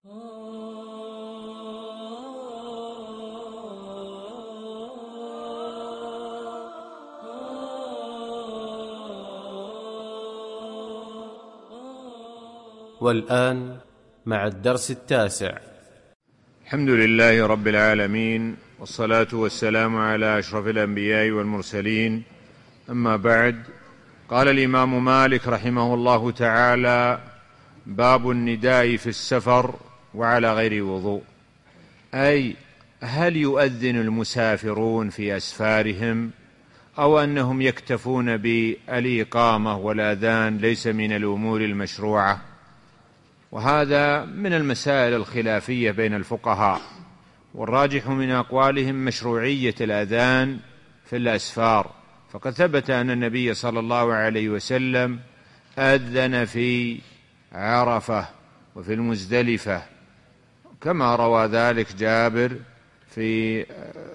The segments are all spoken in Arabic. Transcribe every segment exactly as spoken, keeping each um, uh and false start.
والآن مع الدرس التاسع. الحمد لله رب العالمين، والصلاة والسلام على أشرف الأنبياء والمرسلين، أما بعد. قال الإمام مالك رحمه الله تعالى: باب النداء في السفر وعلى غير وضوء. أي هل يؤذن المسافرون في أسفارهم، أو أنهم يكتفون بالإقامة والأذان ليس من الأمور المشروعة؟ وهذا من المسائل الخلافية بين الفقهاء، والراجح من أقوالهم مشروعية الأذان في الأسفار، فقد ثبت أن النبي صلى الله عليه وسلم أذن في عرفة وفي المزدلفة، كما روى ذلك جابر في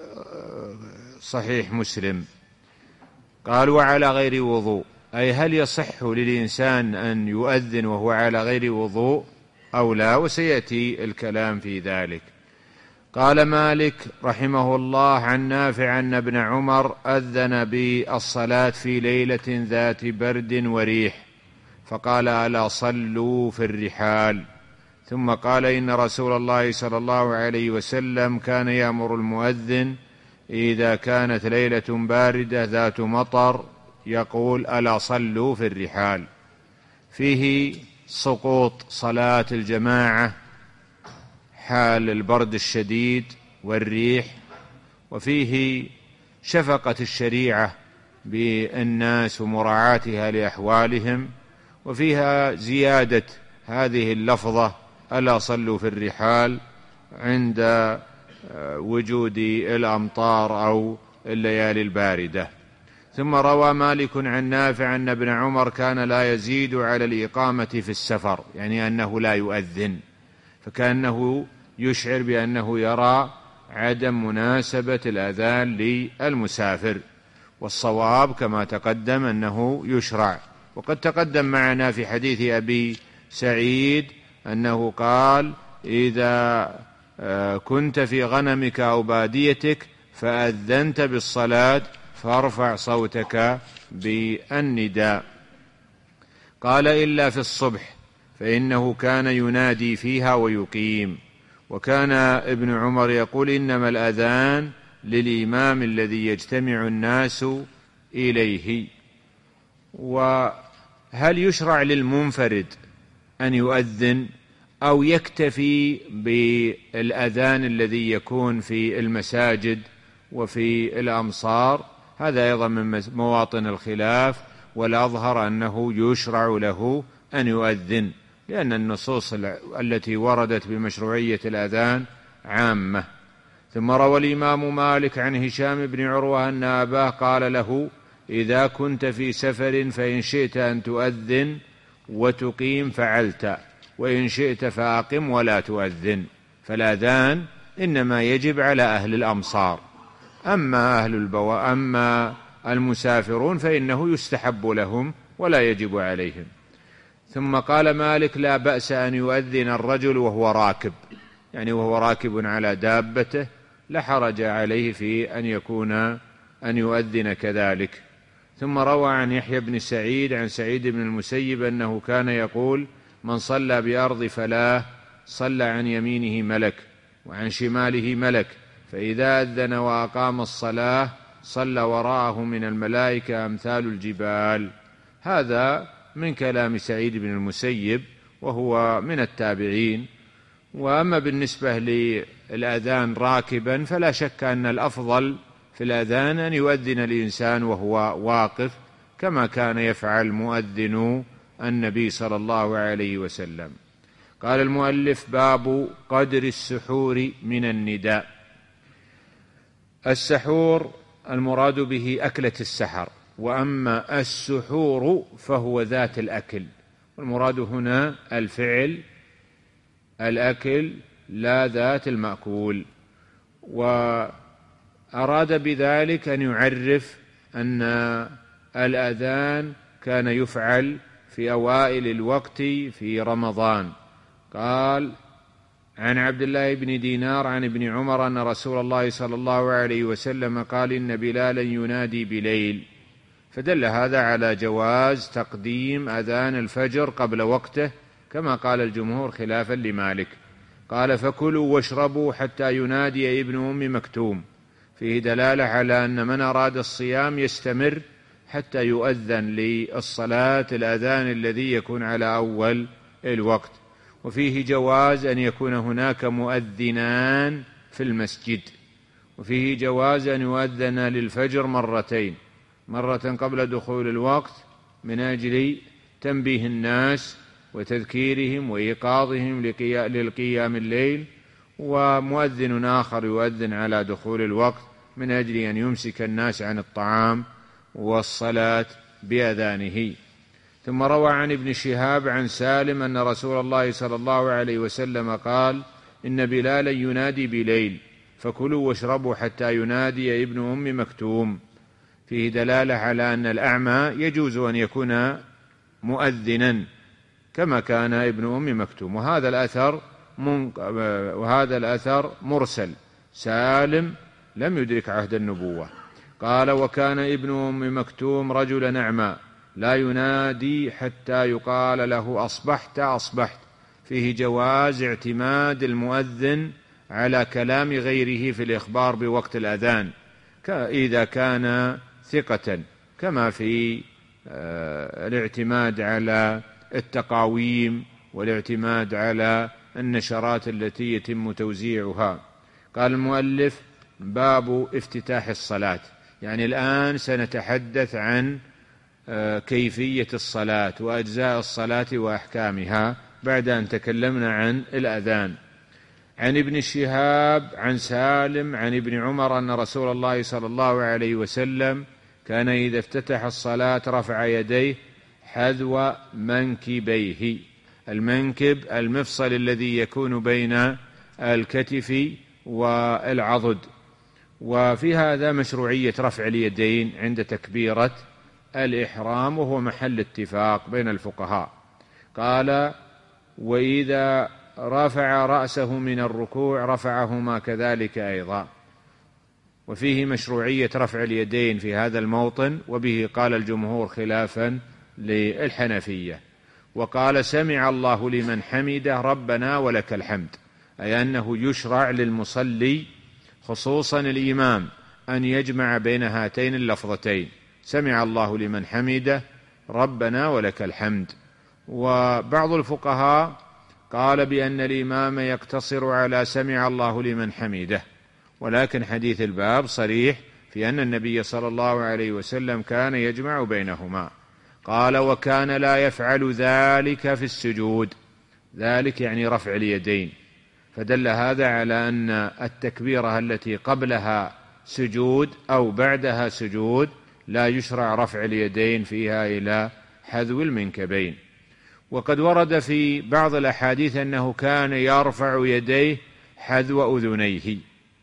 صحيح مسلم. قال: وعلى غير وضوء، أي هل يصح للإنسان أن يؤذن وهو على غير وضوء أو لا؟ وسيأتي الكلام في ذلك. قال مالك رحمه الله عن نافع أن ابن عمر أذن بالصلاة في ليلة ذات برد وريح، فقال: ألا صلوا في الرحال. ثم قال: إن رسول الله صلى الله عليه وسلم كان يأمر المؤذن إذا كانت ليلة باردة ذات مطر يقول: ألا صلوا في الرحال. فيه سقوط صلاة الجماعة حال البرد الشديد والريح، وفيه شفقة الشريعة بالناس ومراعاتها لأحوالهم، وفيها زيادة هذه اللفظة: ألا صلوا في الرحال، عند وجود الأمطار أو الليالي الباردة. ثم روى مالك عن نافع أن ابن عمر كان لا يزيد على الإقامة في السفر، يعني أنه لا يؤذن، فكأنه يشعر بأنه يرى عدم مناسبة الأذان للمسافر، والصواب كما تقدم أنه يشرع. وقد تقدم معنا في حديث أبي سعيد أنه قال: إذا كنت في غنمك أو باديتك فأذنت بالصلاة فارفع صوتك بالنداء. قال: إلا في الصبح فإنه كان ينادي فيها ويقيم. وكان ابن عمر يقول: إنما الأذان للإمام الذي يجتمع الناس إليه. وهل يشرع للمنفرد أن يؤذن أو يكتفي بالأذان الذي يكون في المساجد وفي الأمصار؟ هذا أيضا من مواطن الخلاف، والأظهر أنه يشرع له أن يؤذن، لأن النصوص التي وردت بمشروعية الأذان عامة. ثم روى الإمام مالك عن هشام بن عروة أن أباه قال له: إذا كنت في سفر فإن شئت أن تؤذن وتقيم فعلت، وإن شئت فأقم ولا تؤذن. فالأذان إنما يجب على أهل الأمصار، أما أهل البو... أما المسافرون فإنه يستحب لهم ولا يجب عليهم. ثم قال مالك: لا بأس أن يؤذن الرجل وهو راكب، يعني وهو راكب على دابته، لا حرج عليه في أن يكون أن يؤذن كذلك. ثم روى عن يحيى بن سعيد عن سعيد بن المسيب أنه كان يقول: من صلى بأرض فلاه صلى عن يمينه ملك وعن شماله ملك، فإذا أذن وأقام الصلاة صلى وراءه من الملائكة أمثال الجبال. هذا من كلام سعيد بن المسيب، وهو من التابعين. وأما بالنسبة للأذان راكبا فلا شك أن الأفضل في الأذان أن يؤذن الإنسان وهو واقف، كما كان يفعل مؤذن النبي صلى الله عليه وسلم. قال المؤلف: باب قدر السحور من النداء. السحور المراد به أكلة السحر، وأما السحور فهو ذات الأكل، والمراد هنا الفعل الأكل لا ذات المأكول. وأراد بذلك أن يعرف أن الأذان كان يفعل في أوائل الوقت في رمضان. قال: عن عبد الله بن دينار عن ابن عمر أن رسول الله صلى الله عليه وسلم قال إن بلالا ينادي بليل، فدل هذا على جواز تقديم أذان الفجر قبل وقته كما قال الجمهور خلافا لمالك. قال فكلوا واشربوا حتى ينادي ابن أم مكتوم، فيه دلالة على أن من أراد الصيام يستمر حتى يؤذن للصلاة الأذان الذي يكون على أول الوقت. وفيه جواز أن يكون هناك مؤذنان في المسجد، وفيه جواز أن يؤذن للفجر مرتين، مرة قبل دخول الوقت من أجل تنبيه الناس وتذكيرهم وإيقاظهم للقيام الليل، ومؤذن آخر يؤذن على دخول الوقت من أجل أن يمسك الناس عن الطعام والصلاة بأذانه. ثم روى عن ابن شهاب عن سالم أن رسول الله صلى الله عليه وسلم قال إن بلالا ينادي بليل فكلوا واشربوا حتى ينادي ابن أم مكتوم، فيه دلالة على أن الأعمى يجوز أن يكون مؤذنا كما كان ابن أم مكتوم. وهذا الأثر وهذا الأثر مرسل، سالم لم يدرك عهد النبوة. قال وكان ابن أم مكتوم رجلا أعمى لا ينادي حتى يقال له أصبحت أصبحت، فيه جواز اعتماد المؤذن على كلام غيره في الإخبار بوقت الأذان إذا كان ثقة، كما في الاعتماد على التقاويم والاعتماد على النشرات التي يتم توزيعها. قال المؤلف باب افتتاح الصلاة، يعني الآن سنتحدث عن كيفية الصلاة وأجزاء الصلاة وأحكامها بعد أن تكلمنا عن الأذان. عن ابن شهاب عن سالم عن ابن عمر أن رسول الله صلى الله عليه وسلم كان إذا افتتح الصلاة رفع يديه حذو منكبيه، المنكب المفصل الذي يكون بين الكتف والعضد. وفي هذا مشروعية رفع اليدين عند تكبيرة الإحرام، وهو محل اتفاق بين الفقهاء. قال وإذا رفع رأسه من الركوع رفعهما كذلك أيضا، وفيه مشروعية رفع اليدين في هذا الموطن، وبه قال الجمهور خلافا للحنفية. وقال سمع الله لمن حمده ربنا ولك الحمد، أي أنه يشرع للمصلي خصوصا الإمام أن يجمع بين هاتين اللفظتين، سمع الله لمن حمده ربنا ولك الحمد. وبعض الفقهاء قال بأن الإمام يقتصر على سمع الله لمن حمده، ولكن حديث الباب صريح في أن النبي صلى الله عليه وسلم كان يجمع بينهما. قال وكان لا يفعل ذلك في السجود، ذلك يعني رفع اليدين، فدل هذا على أن التكبيرة التي قبلها سجود أو بعدها سجود لا يشرع رفع اليدين فيها إلى حذو المنكبين. وقد ورد في بعض الأحاديث أنه كان يرفع يديه حذو أذنيه،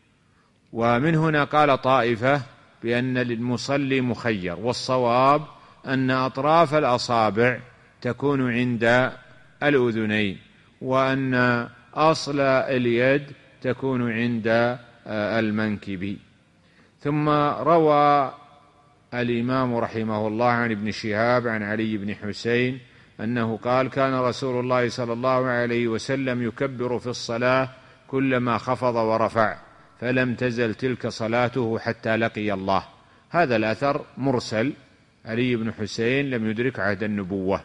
ومن هنا قال طائفة بأن للمصلي مخير، والصواب أن أطراف الأصابع تكون عند الأذنين، وأن أصل اليد تكون عند المنكب. ثم روى الإمام رحمه الله عن ابن شهاب عن علي بن حسين أنه قال كان رسول الله صلى الله عليه وسلم يكبر في الصلاة كلما خفض ورفع، فلم تزل تلك صلاته حتى لقي الله. هذا الأثر مرسل، علي بن حسين لم يدرك عهد النبوة.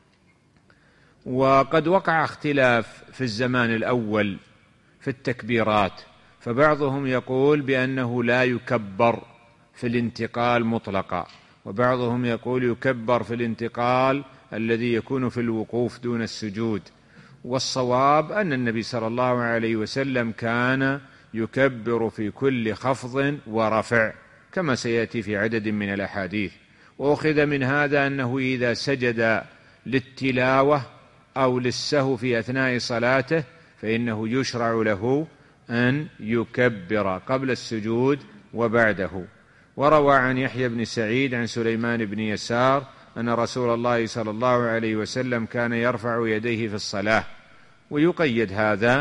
وقد وقع اختلاف في الزمان الأول في التكبيرات، فبعضهم يقول بأنه لا يكبر في الانتقال مطلقا، وبعضهم يقول يكبر في الانتقال الذي يكون في الوقوف دون السجود. والصواب أن النبي صلى الله عليه وسلم كان يكبر في كل خفض ورفع كما سيأتي في عدد من الأحاديث. وأخذ من هذا أنه إذا سجد للتلاوة أو للسهو في أثناء صلاته فإنه يشرع له أن يكبر قبل السجود وبعده. وروى عن يحيى بن سعيد عن سليمان بن يسار أن رسول الله صلى الله عليه وسلم كان يرفع يديه في الصلاة، ويقيد هذا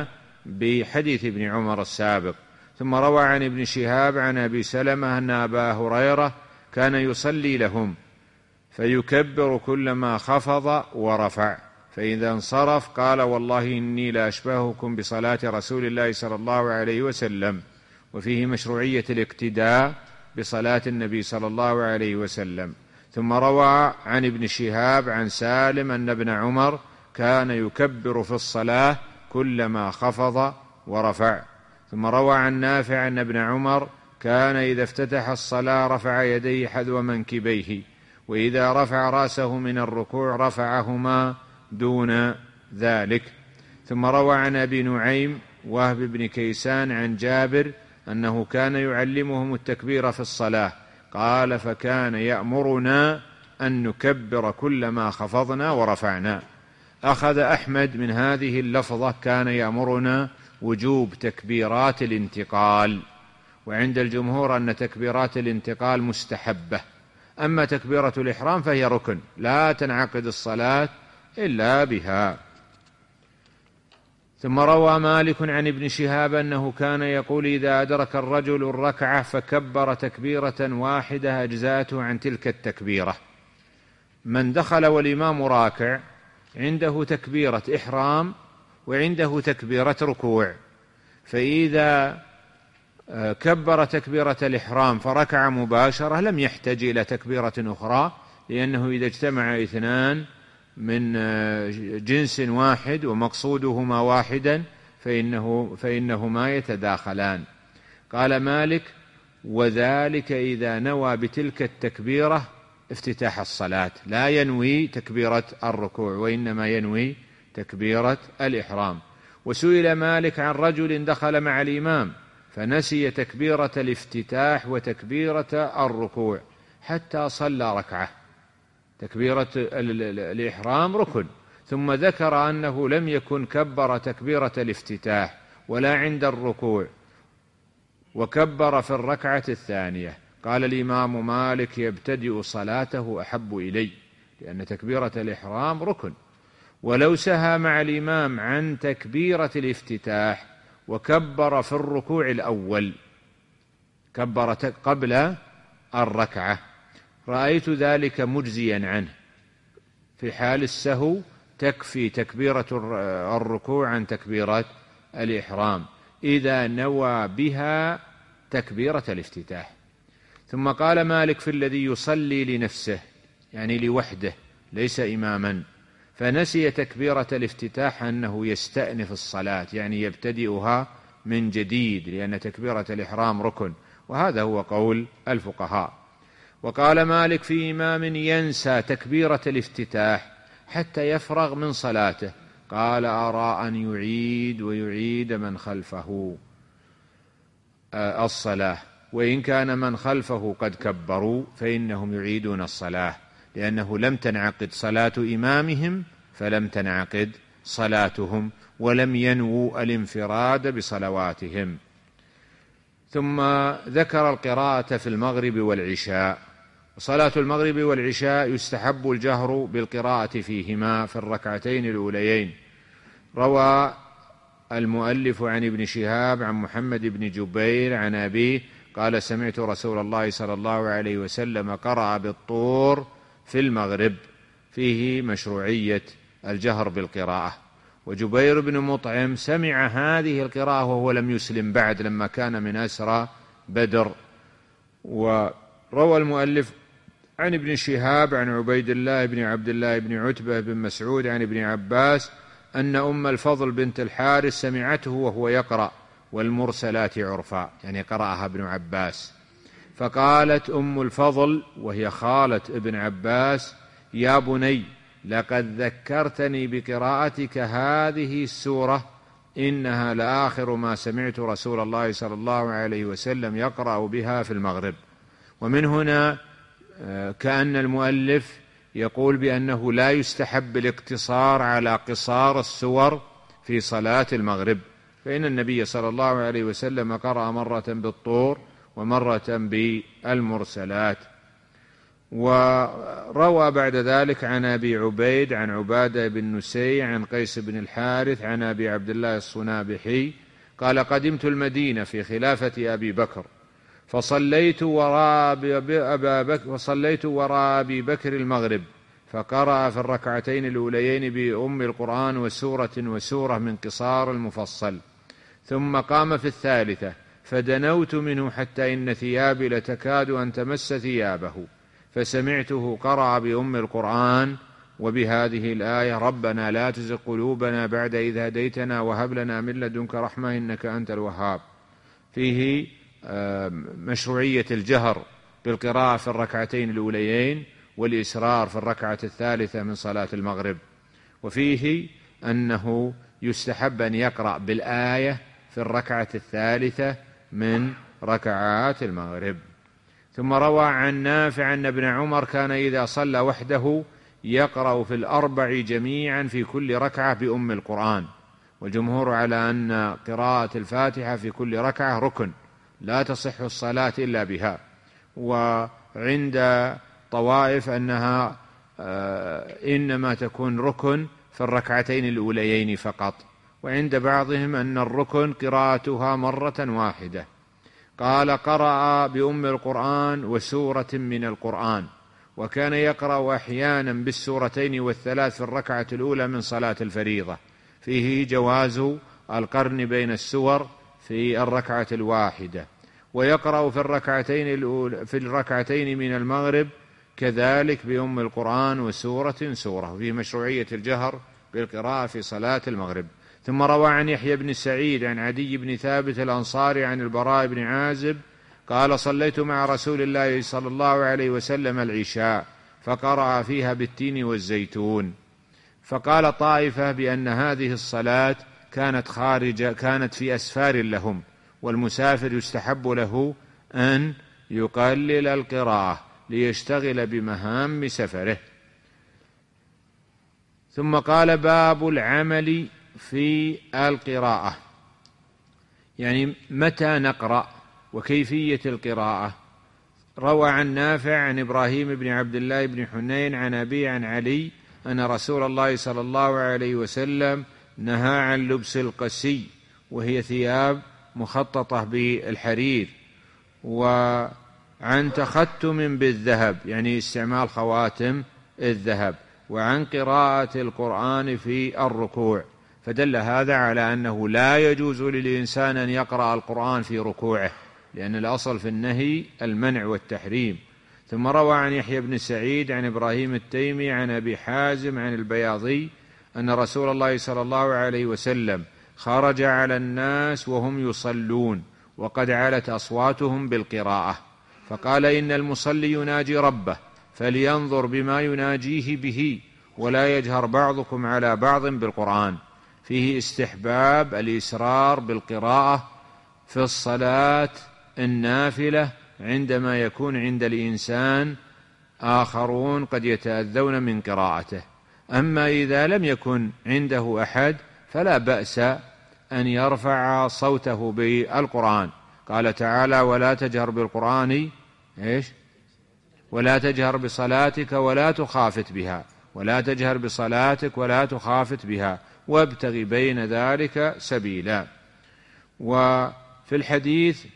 بحديث ابن عمر السابق. ثم روى عن ابن شهاب عن أبي سلمة أن أبا هريرة كان يصلي لهم فيكبر كلما خفض ورفع، فإذا انصرف قال: والله إني لأشبهكم بصلاة رسول الله صلى الله عليه وسلم. وفيه مشروعية الاقتداء بصلاة النبي صلى الله عليه وسلم. ثم روى عن ابن شهاب عن سالم أن ابن عمر كان يكبر في الصلاة كلما خفض ورفع. ثم روى عن نافع أن ابن عمر كان إذا افتتح الصلاة رفع يديه حذو منكبيه، وإذا رفع رأسه من الركوع رفعهما دون ذلك. ثم روى عن أبي نعيم وهب بن كيسان عن جابر أنه كان يعلمهم التكبير في الصلاة، قال: فكان يأمرنا أن نكبر كلما خفضنا ورفعنا. أخذ أحمد من هذه اللفظة كان يأمرنا وجوب تكبيرات الانتقال، وعند الجمهور أن تكبيرات الانتقال مستحبة، أما تكبيرة الإحرام فهي ركن لا تنعقد الصلاة إلا بها. ثم روى مالك عن ابن شهاب أنه كان يقول: إذا أدرك الرجل الركعة فكبر تكبيرة واحدة أجزاته عن تلك التكبيرة. من دخل والإمام راكع عنده تكبيرة إحرام وعنده تكبيرة ركوع، فإذا كبر تكبيرة الإحرام فركع مباشرة لم يحتاج إلى تكبيرة أخرى، لأنه إذا اجتمع اثنان من جنس واحد ومقصودهما واحدا فإنه فإنهما يتداخلان. قال مالك: وذلك إذا نوى بتلك التكبيرة افتتاح الصلاة، لا ينوي تكبيرة الركوع وإنما ينوي تكبيرة الإحرام. وسئل مالك عن رجل دخل مع الإمام فنسي تكبيرة الافتتاح وتكبيرة الركوع حتى صلى ركعة. تكبيرة الإحرام ركن، ثم ذكر أنه لم يكن كبر تكبيرة الافتتاح ولا عند الركوع، وكبر في الركعة الثانية. قال الإمام مالك: يبتدئ صلاته أحب إلي، لأن تكبيرة الإحرام ركن. ولو سهى مع الإمام عن تكبيرة الافتتاح وكبر في الركوع الأول، كبر قبل الركعة، رأيت ذلك مجزيا عنه. في حال السهو تكفي تكبيرة الركوع عن تكبيرة الإحرام إذا نوى بها تكبيرة الافتتاح. ثم قال مالك: في الذي يصلي لنفسه، يعني لوحده ليس إماما، فنسي تكبيرة الافتتاح أنه يستأنف الصلاة، يعني يبتدئها من جديد، لأن تكبيرة الإحرام ركن، وهذا هو قول الفقهاء. وقال مالك: في إمام ينسى تكبيرة الافتتاح حتى يفرغ من صلاته، قال: أرى أن يعيد ويعيد من خلفه الصلاة، وإن كان من خلفه قد كبروا فإنهم يعيدون الصلاة، لأنه لم تنعقد صلاة إمامهم فلم تنعقد صلاتهم، ولم ينووا الانفراد بصلواتهم. ثم ذكر القراءة في المغرب والعشاء. صلاة المغرب والعشاء يستحب الجهر بالقراءة فيهما في الركعتين الأوليين. روى المؤلف عن ابن شهاب عن محمد بن جبير عن أبيه قال: سمعت رسول الله صلى الله عليه وسلم قرأ بالطور في المغرب، فيه مشروعية الجهر بالقراءة. وجبير بن مطعم سمع هذه القراءة وهو لم يسلم بعد، لما كان من أسرى بدر. وروى المؤلف عن ابن شهاب عن عبيد الله بن عبد الله بن عتبة بن مسعود عن ابن عباس أن أم الفضل بنت الحارث سمعته وهو يقرأ والمرسلات عرفا، يعني قرأها ابن عباس، فقالت أم الفضل وهي خالة ابن عباس: يا بني، لقد ذكرتني بقراءتك هذه السورة، إنها لآخر ما سمعت رسول الله صلى الله عليه وسلم يقرأ بها في المغرب. ومن هنا كأن المؤلف يقول بأنه لا يستحب الاقتصار على قصار السور في صلاة المغرب، فإن النبي صلى الله عليه وسلم قرأ مرة بالطور ومرة بالمرسلات. وروى بعد ذلك عن أبي عبيد عن عبادة بن نسي عن قيس بن الحارث عن أبي عبد الله الصنابحي قال قدمت المدينة في خلافة أبي بكر فصليت وراء أبي بكر, فصليت وراء أبي بكر المغرب فقرأ في الركعتين الأوليين بأم القرآن وسورة وسورة من قصار المفصل، ثم قام في الثالثة فدنوت منه حتى إن ثيابي لتكاد أن تمس ثيابه، فسمعته قرأ بأم القرآن وبهذه الآية ربنا لا تزغ قلوبنا بعد إذ هديتنا وهب لنا من لدنك رحمة إنك أنت الوهاب. فيه مشروعية الجهر بالقراءة في الركعتين الأوليين والإسرار في الركعة الثالثة من صلاة المغرب، وفيه أنه يستحب أن يقرأ بالآية في الركعة الثالثة من ركعات المغرب. ثم روى عن نافع أن ابن عمر كان إذا صلى وحده يقرأ في الأربع جميعا في كل ركعة بأم القرآن، والجمهور على أن قراءة الفاتحة في كل ركعة ركن لا تصح الصلاة إلا بها، وعند طوائف أنها إنما تكون ركن في الركعتين الأوليين فقط، وعند بعضهم أن الركن قراءتها مرة واحدة. قال قرأ بأم القرآن وسورة من القرآن، وكان يقرأ أحيانا بالسورتين والثلاث في الركعة الأولى من صلاة الفريضة. فيه جواز القرن بين السور في الركعة الواحدة، ويقرأ في الركعتين الأولى في الركعتين من المغرب كذلك بأم القرآن وسورة سورة، وفيه مشروعية الجهر بالقراءة في صلاة المغرب. ثم روى عن يحيى بن سعيد عن عدي بن ثابت الأنصاري عن البراء بن عازب قال صليت مع رسول الله صلى الله عليه وسلم العشاء فقرأ فيها بالتين والزيتون، فقال طائفة بأن هذه الصلاة كانت خارجة كانت في أسفار لهم، والمسافر يستحب له أن يقلل القراءة ليشتغل بمهام سفره. ثم قال باب العمل في القراءة، يعني متى نقرأ وكيفية القراءة. روى عن نافع عن إبراهيم بن عبد الله بن حنين عن أبي عن علي أن رسول الله صلى الله عليه وسلم نهى عن لبس القسي، وهي ثياب مخططة بالحرير، وعن تختم بالذهب يعني استعمال خواتم الذهب، وعن قراءة القرآن في الركوع، فدل هذا على أنه لا يجوز للإنسان أن يقرأ القرآن في ركوعه، لأن الأصل في النهي المنع والتحريم. ثم روى عن يحيى بن سعيد عن إبراهيم التيمي عن أبي حازم عن البياضي أن رسول الله صلى الله عليه وسلم خرج على الناس وهم يصلون وقد علت أصواتهم بالقراءة، فقال إن المصلي يناجي ربه فلينظر بما يناجيه به ولا يجهر بعضكم على بعض بالقرآن. فيه استحباب الإسرار بالقراءة في الصلاة النافلة عندما يكون عند الإنسان آخرون قد يتأذون من قراءته. أما إذا لم يكن عنده أحد فلا بأس أن يرفع صوته بالقرآن. قال تعالى ولا تجهر بالقرآن إيش ولا تجهر بصلاتك ولا تخافت بها ولا تجهر بصلاتك ولا تخافت بها وابتغ بين ذلك سبيلا. وفي الحديث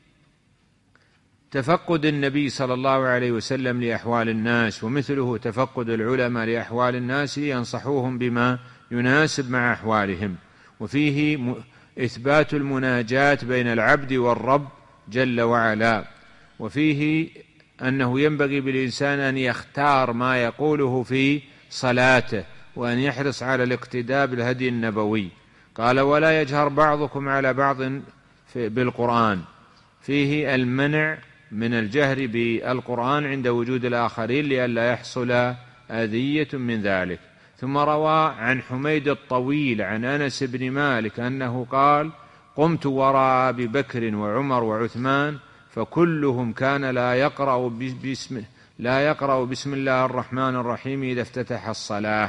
تفقد النبي صلى الله عليه وسلم لأحوال الناس، ومثله تفقد العلماء لأحوال الناس ينصحوهم بما يناسب مع أحوالهم. وفيه إثبات المناجاة بين العبد والرب جل وعلا، وفيه أنه ينبغي بالإنسان أن يختار ما يقوله في صلاته وأن يحرص على الاقتداء بالهدي النبوي. قال ولا يجهر بعضكم على بعض بالقرآن، فيه المنع من الجهر بالقرآن عند وجود الآخرين لئلا يحصل أذية من ذلك. ثم روى عن حميد الطويل عن أنس بن مالك أنه قال قمت وراء أبي بكر وعمر وعثمان فكلهم كان لا يقرأ بسم, لا يقرأ بسم الله الرحمن الرحيم إذا افتتح الصلاة.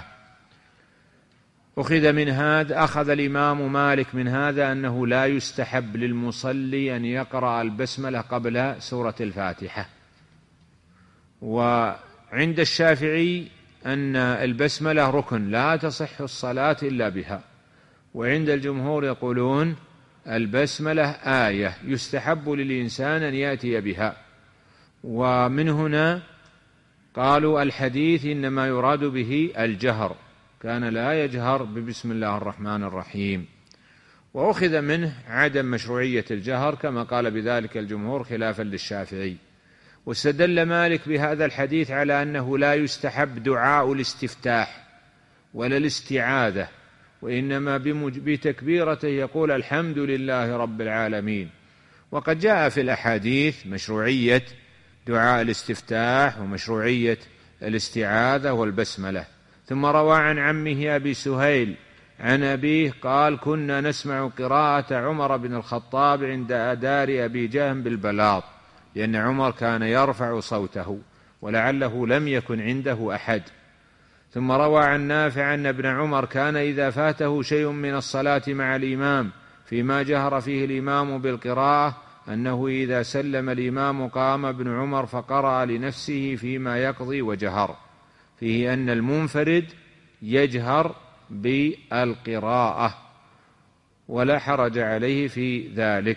أخذ من هذا أخذ الإمام مالك من هذا أنه لا يستحب للمصلي أن يقرأ البسملة قبل سورة الفاتحة. وعند الشافعي أن البسملة ركن لا تصح الصلاة إلا بها، وعند الجمهور يقولون البسملة آية يستحب للإنسان أن يأتي بها. ومن هنا قالوا الحديث إنما يراد به الجهر، كان لا يجهر ببسم الله الرحمن الرحيم. وأخذ منه عدم مشروعية الجهر كما قال بذلك الجمهور خلافا للشافعي. واستدل مالك بهذا الحديث على أنه لا يستحب دعاء الاستفتاح ولا الاستعاذة، وإنما بتكبيرته يقول الحمد لله رب العالمين. وقد جاء في الأحاديث مشروعية دعاء الاستفتاح ومشروعية الاستعاذة والبسملة. ثم روى عن عمه أبي سهيل عن أبيه قال كنا نسمع قراءة عمر بن الخطاب عند دار أبي جهم بالبلاط، لأن عمر كان يرفع صوته ولعله لم يكن عنده أحد. ثم روى عن نافع أن ابن عمر كان إذا فاته شيء من الصلاة مع الإمام فيما جهر فيه الإمام بالقراءة أنه إذا سلم الإمام قام ابن عمر فقرأ لنفسه فيما يقضي وجهر، فيه أن المنفرد يجهر بالقراءة ولا حرج عليه في ذلك،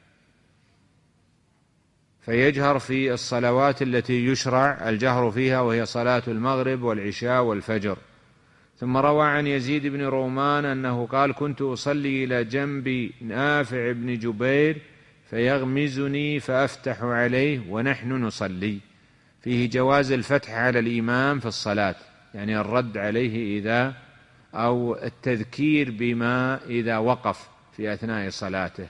فيجهر في الصلوات التي يشرع الجهر فيها وهي صلاة المغرب والعشاء والفجر. ثم روى عن يزيد بن رومان أنه قال كنت أصلي إلى جنب نافع بن جبير فيغمزني فأفتح عليه ونحن نصلي، فيه جواز الفتح على الإمام في الصلاة، يعني الرد عليه إذا أو التذكير بما إذا وقف في أثناء صلاته.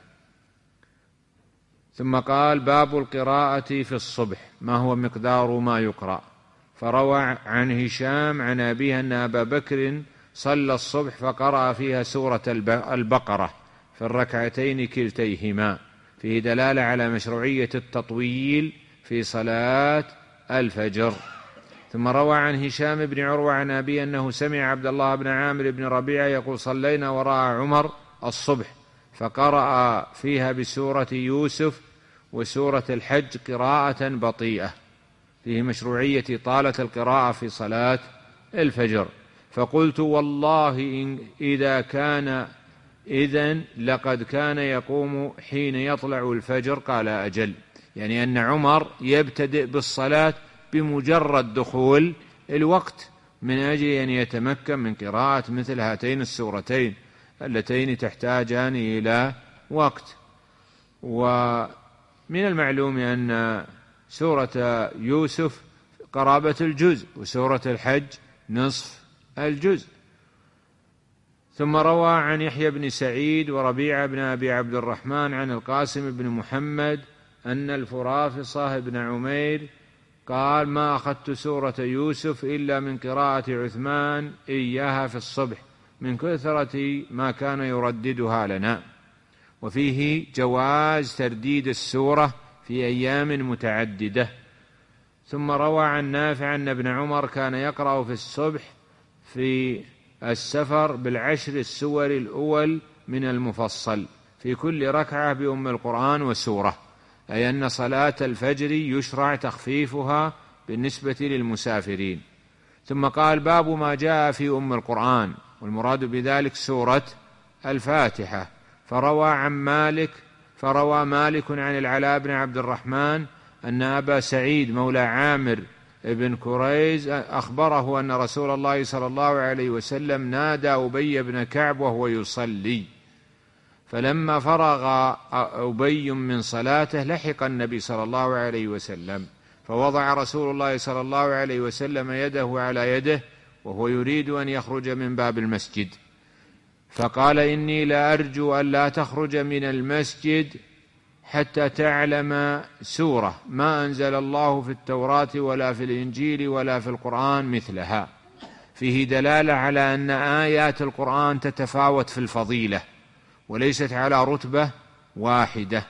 ثم قال باب القراءة في الصبح ما هو مقدار ما يقرأ. فروى عن هشام عن أبيه أن أبا بكر صلى الصبح فقرأ فيها سورة البقرة في الركعتين كلتيهما، فيه دلالة على مشروعية التطويل في صلاة الفجر. ثم روى عن هشام بن عروة عن أبيه أنه سمع عبد الله بن عامر بن ربيعة يقول صلينا وراء عمر الصبح فقرأ فيها بسورة يوسف وسورة الحج قراءة بطيئة، فيه مشروعية طالة القراءة في صلاة الفجر. فقلت والله إن إذا كان إذن لقد كان يقوم حين يطلع الفجر. قال أجل، يعني أن عمر يبتدئ بالصلاة بمجرد دخول الوقت من أجل أن يتمكن من قراءة مثل هاتين السورتين اللتين تحتاجان إلى وقت. ومن المعلوم أن سورة يوسف قرابة الجزء وسورة الحج نصف الجزء. ثم روى عن يحيى بن سعيد وربيعة بن أبي عبد الرحمن عن القاسم بن محمد أن الفرافصة بن عمير قال ما أخذت سورة يوسف إلا من قراءة عثمان إياها في الصبح من كثرة ما كان يرددها لنا. وفيه جواز ترديد السورة في أيام متعددة. ثم روى عن نافع أن ابن عمر كان يقرأ في الصبح في السفر بالعشر السور الأول من المفصل في كل ركعة بأم القرآن وسورة، أي أن صلاة الفجر يشرع تخفيفها بالنسبة للمسافرين. ثم قال باب ما جاء في أم القرآن، والمراد بذلك سورة الفاتحة. فروى عن مالك فروى مالك عن العلاء بن عبد الرحمن أن أبا سعيد مولى عامر ابن كريز أخبره أن رسول الله صلى الله عليه وسلم نادى أبي بن كعب وهو يصلي، فلما فرغ أبي من صلاته لحق النبي صلى الله عليه وسلم، فوضع رسول الله صلى الله عليه وسلم يده على يده وهو يريد أن يخرج من باب المسجد، فقال إني لا أرجو أن لا تخرج من المسجد حتى تعلم سورة ما أنزل الله في التوراة ولا في الإنجيل ولا في القرآن مثلها، فيه دلالة على أن آيات القرآن تتفاوت في الفضيلة وليست على رتبة واحدة.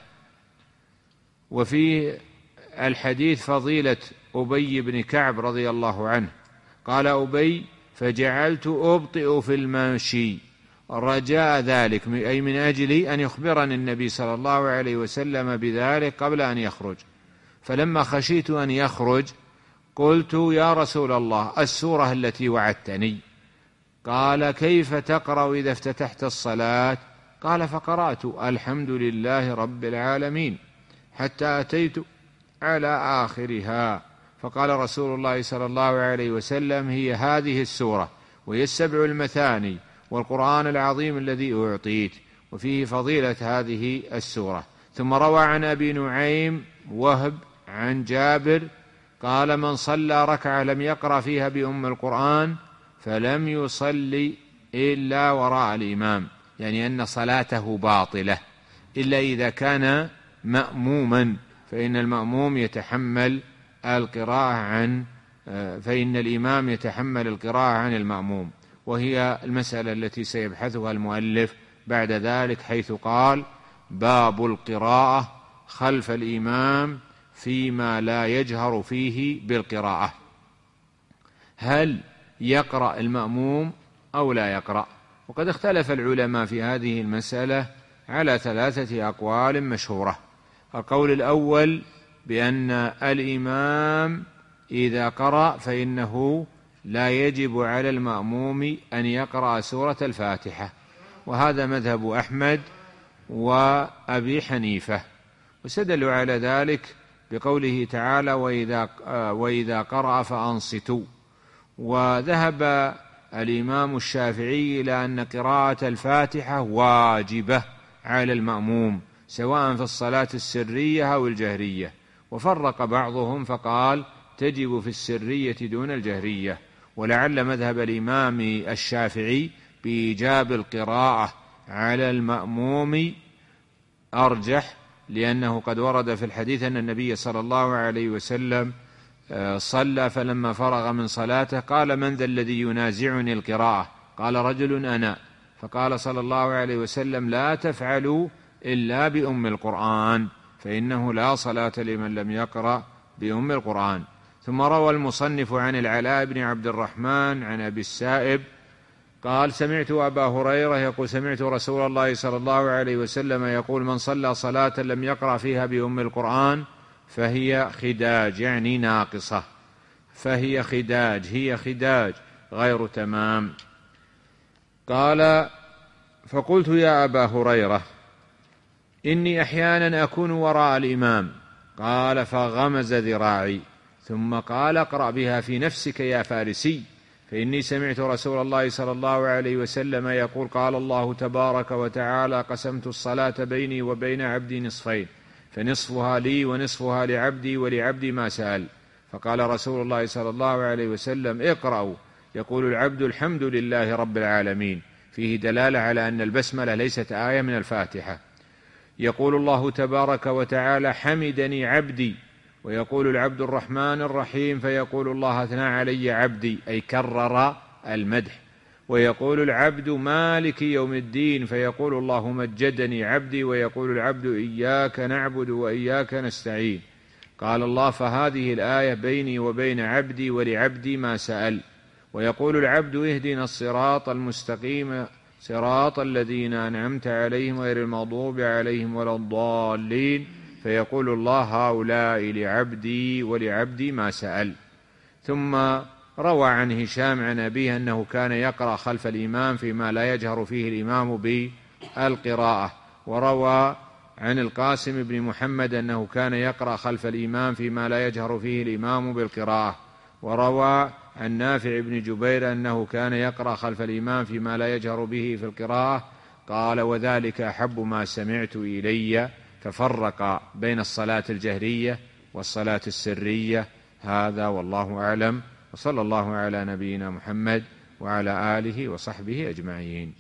وفي الحديث فضيلة أبي بن كعب رضي الله عنه قال أبي فجعلت أبطئ في المشي رجاء ذلك، أي من أجل أن يخبرني النبي صلى الله عليه وسلم بذلك قبل أن يخرج، فلما خشيت أن يخرج قلت يا رسول الله السورة التي وعدتني. قال كيف تقرأ إذا افتتحت الصلاة؟ قال فقرأت الحمد لله رب العالمين حتى أتيت على آخرها. فقال رسول الله صلى الله عليه وسلم هي هذه السورة وهي السبع المثاني والقرآن العظيم الذي أعطيت، وفيه فضيلة هذه السورة. ثم روى عن أبي نعيم وهب عن جابر قال من صلى ركعة لم يقرأ فيها بأم القرآن فلم يصلي إلا وراء الإمام، يعني أن صلاته باطلة إلا إذا كان مأموما، فإن المأموم يتحمل القراءة عن فإن الإمام يتحمل القراءة عن المأموم، وهي المسألة التي سيبحثها المؤلف بعد ذلك، حيث قال باب القراءة خلف الإمام فيما لا يجهر فيه بالقراءة. هل يقرأ المأموم أو لا يقرأ؟ وقد اختلف العلماء في هذه المسألة على ثلاثة أقوال مشهورة. القول الأول بأن الإمام إذا قرأ فإنه لا يجب على المأموم أن يقرأ سورة الفاتحة، وهذا مذهب أحمد وأبي حنيفة، واستدلوا على ذلك بقوله تعالى وإذا, وإذا قرأ فأنصتوا. وذهب الإمام الشافعي إلى أن قراءة الفاتحة واجبة على المأموم سواء في الصلاة السرية أو الجهرية، وفرق بعضهم فقال تجب في السرية دون الجهرية. ولعل مذهب الإمام الشافعي بإيجاب القراءة على المأموم أرجح، لأنه قد ورد في الحديث أن النبي صلى الله عليه وسلم صلى فلما فرغ من صلاته قال من ذا الذي ينازعني القراءة؟ قال رجل أنا. فقال صلى الله عليه وسلم لا تفعلوا إلا بأم القرآن فإنه لا صلاة لمن لم يقرأ بأم القرآن. ثم روى المصنف عن العلاء بن عبد الرحمن عن أبي السائب قال سمعت أبا هريرة يقول سمعت رسول الله صلى الله عليه وسلم يقول من صلى صلاة لم يقرأ فيها بأم القرآن فهي خداج، يعني ناقصة، فهي خداج هي خداج غير تمام. قال فقلت يا أبا هريرة إني أحيانا أكون وراء الإمام. قال فغمز ذراعي ثم قال اقرأ بها في نفسك يا فارسي، فإني سمعت رسول الله صلى الله عليه وسلم يقول قال الله تبارك وتعالى قسمت الصلاة بيني وبين عبدي نصفين فنصفها لي ونصفها لعبدي ولعبدي ما سأل. فقال رسول الله صلى الله عليه وسلم اقرأوا يقول العبد الحمد لله رب العالمين، فيه دلالة على أن البسملة ليست آية من الفاتحة. يقول الله تبارك وتعالى حمدني عبدي، ويقول العبد الرحمن الرحيم فيقول الله أثنى علي عبدي، أي كرر المدح. ويقول العبد مالك يوم الدين فيقول الله مجدني عبدي، ويقول العبد إياك نعبد وإياك نستعين. قال الله فهذه الآية بيني وبين عبدي ولعبدي ما سأل. ويقول العبد اهدنا الصراط المستقيم صراط الذين أنعمت عليهم غير المغضوب عليهم ولا الضالين، فيقول الله هؤلاء لعبدي ولعبدي ما سأل. ثم روى عن هشام عن أبيه أنه كان يقرأ خلف الإمام فيما لا يجهر فيه الإمام بالقراءة. وروى عن القاسم بن محمد أنه كان يقرأ خلف الإمام فيما لا يجهر فيه الإمام بالقراءة. وروى عن نافع بن جبير أنه كان يقرأ خلف الإمام فيما لا يجهر به في القراءة. قال وذلك أحب ما سمعت إلي، ففرق بين الصلاة الجهرية والصلاة السرية. هذا والله أعلم، وصلى الله على نبينا محمد وعلى آله وصحبه أجمعين.